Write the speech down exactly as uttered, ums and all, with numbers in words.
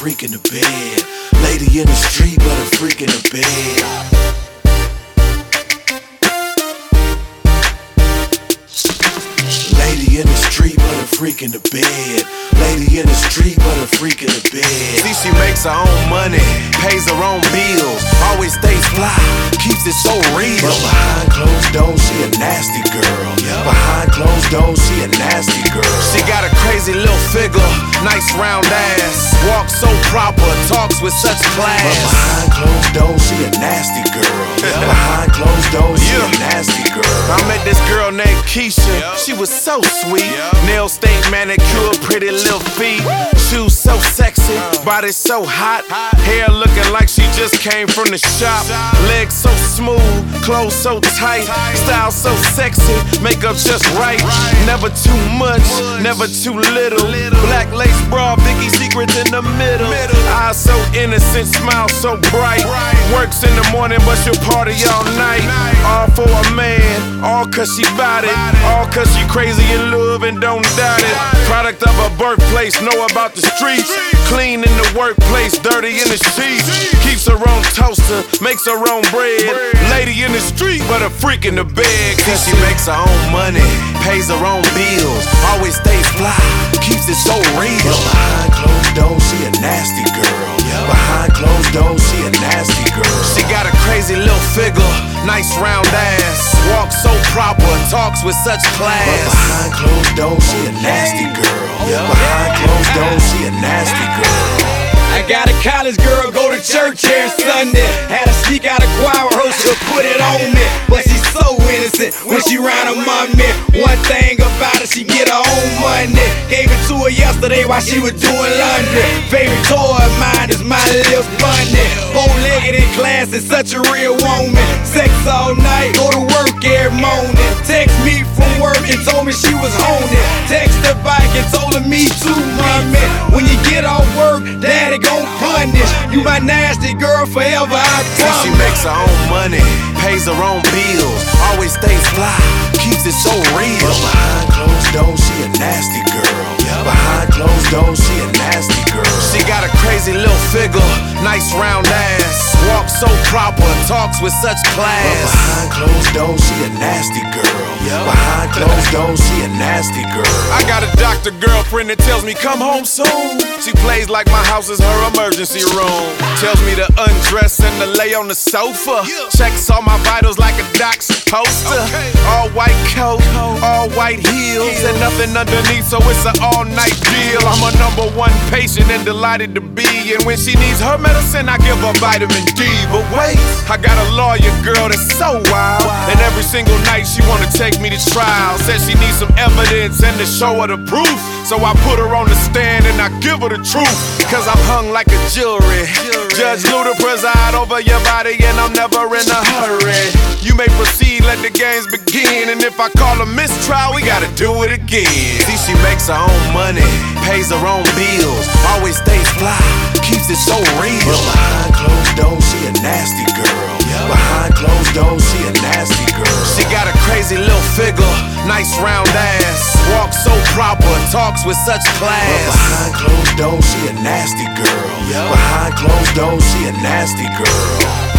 freak in the bed. Lady in the street, but a freak in the bed. Lady in the street, but a freak in the bed. Lady in the street, but a freak in the bed. See, she makes her own money, pays her own bills, always stays fly, keeps it so real. But behind closed doors, she a nasty girl. Behind closed doors, she a nasty girl. She got a crazy little figure, nice round ass, walks so proper, talks with such class. But behind closed doors, she a nasty girl. Behind closed doors, she a nasty girl. I met this girl named Keisha, she was so sweet. Nails stay manicured, pretty little feet. Shoes so sexy, body so hot. Hair looking like she just came from the shop. Legs so smooth, clothes so tight. Style so sexy, makeup just right. Never too much, never too little. Black lace bra, Vicky secrets in the middle. Eyes so innocent, smile so bright. Works in the morning, but she'll party all night. All for a man, all cause she bout it. All cause she crazy in love and don't doubt it. Product of her birthplace, know about the streets. Clean in the workplace, dirty in the sheets. Keeps her own toaster, makes her own bread. Lady in the street, but a freak in the bed. Cause she makes her own money, pays her own bills, always stays fly, keeps it so real. But behind closed doors, she a nasty girl. Behind closed doors, she a nasty girl. She got a crazy little figure, nice round ass, walks so proper, talks with such class. But behind closed doors, she a nasty girl. Behind closed doors, she a nasty girl. I got a college girl, go to church every Sunday. Had to sneak out of choir rehearsal, put it on me. But she's so innocent when she round her mommy. One thing about it, she get her own money. Gave it to her yesterday while she was doing laundry. Favorite toy of mine is my little bunny. Bow-legged in class is such a real woman. Sex all night, go to work every morning. Text me from work and told me she was on it. Text her back and told her me too, mommy. When you get off work, daddy gon' punish you, my nasty girl, forever, I promise. She makes her own money, pays her own bills, always stays fly, keeps it so real. But behind closed doors, she a nasty girl. Behind closed doors, she a nasty girl. She got a crazy little figure, nice round ass, walks so proper, talks with such class. But behind closed doors, she a nasty girl. Behind closed doors, she a nasty girl. I got a doctor girlfriend that tells me come home soon. She plays like my house is her emergency room. Tells me to undress and to lay on the sofa. Checks all my vitals like a doc's poster. All white coat, all white heels, and nothing underneath, so it's an all-night deal. I'm a number one patient and delighted to be. And when she needs her medicine, I give her vitamin D. But wait, I got a lawyer girl that's so wild, and every single night she wanna take me to trial. Says she needs some evidence and to show her the proof. So I put her on the stand and I give her the truth. Cause I'm hung like a jury. Judge Luda preside over your body and I'm never in a hurry. You may proceed, let the games begin. And if I call a mistrial, we gotta do it again. See, she makes her own money, pays her own bills, always stays fly, keeps it so real. But behind closed doors, she a nasty girl. Behind closed doors, she a nasty girl. She got a crazy little figure, nice round ass, walks so proper, talks with such class. But behind closed doors, she a nasty girl. Behind closed doors, she a nasty girl.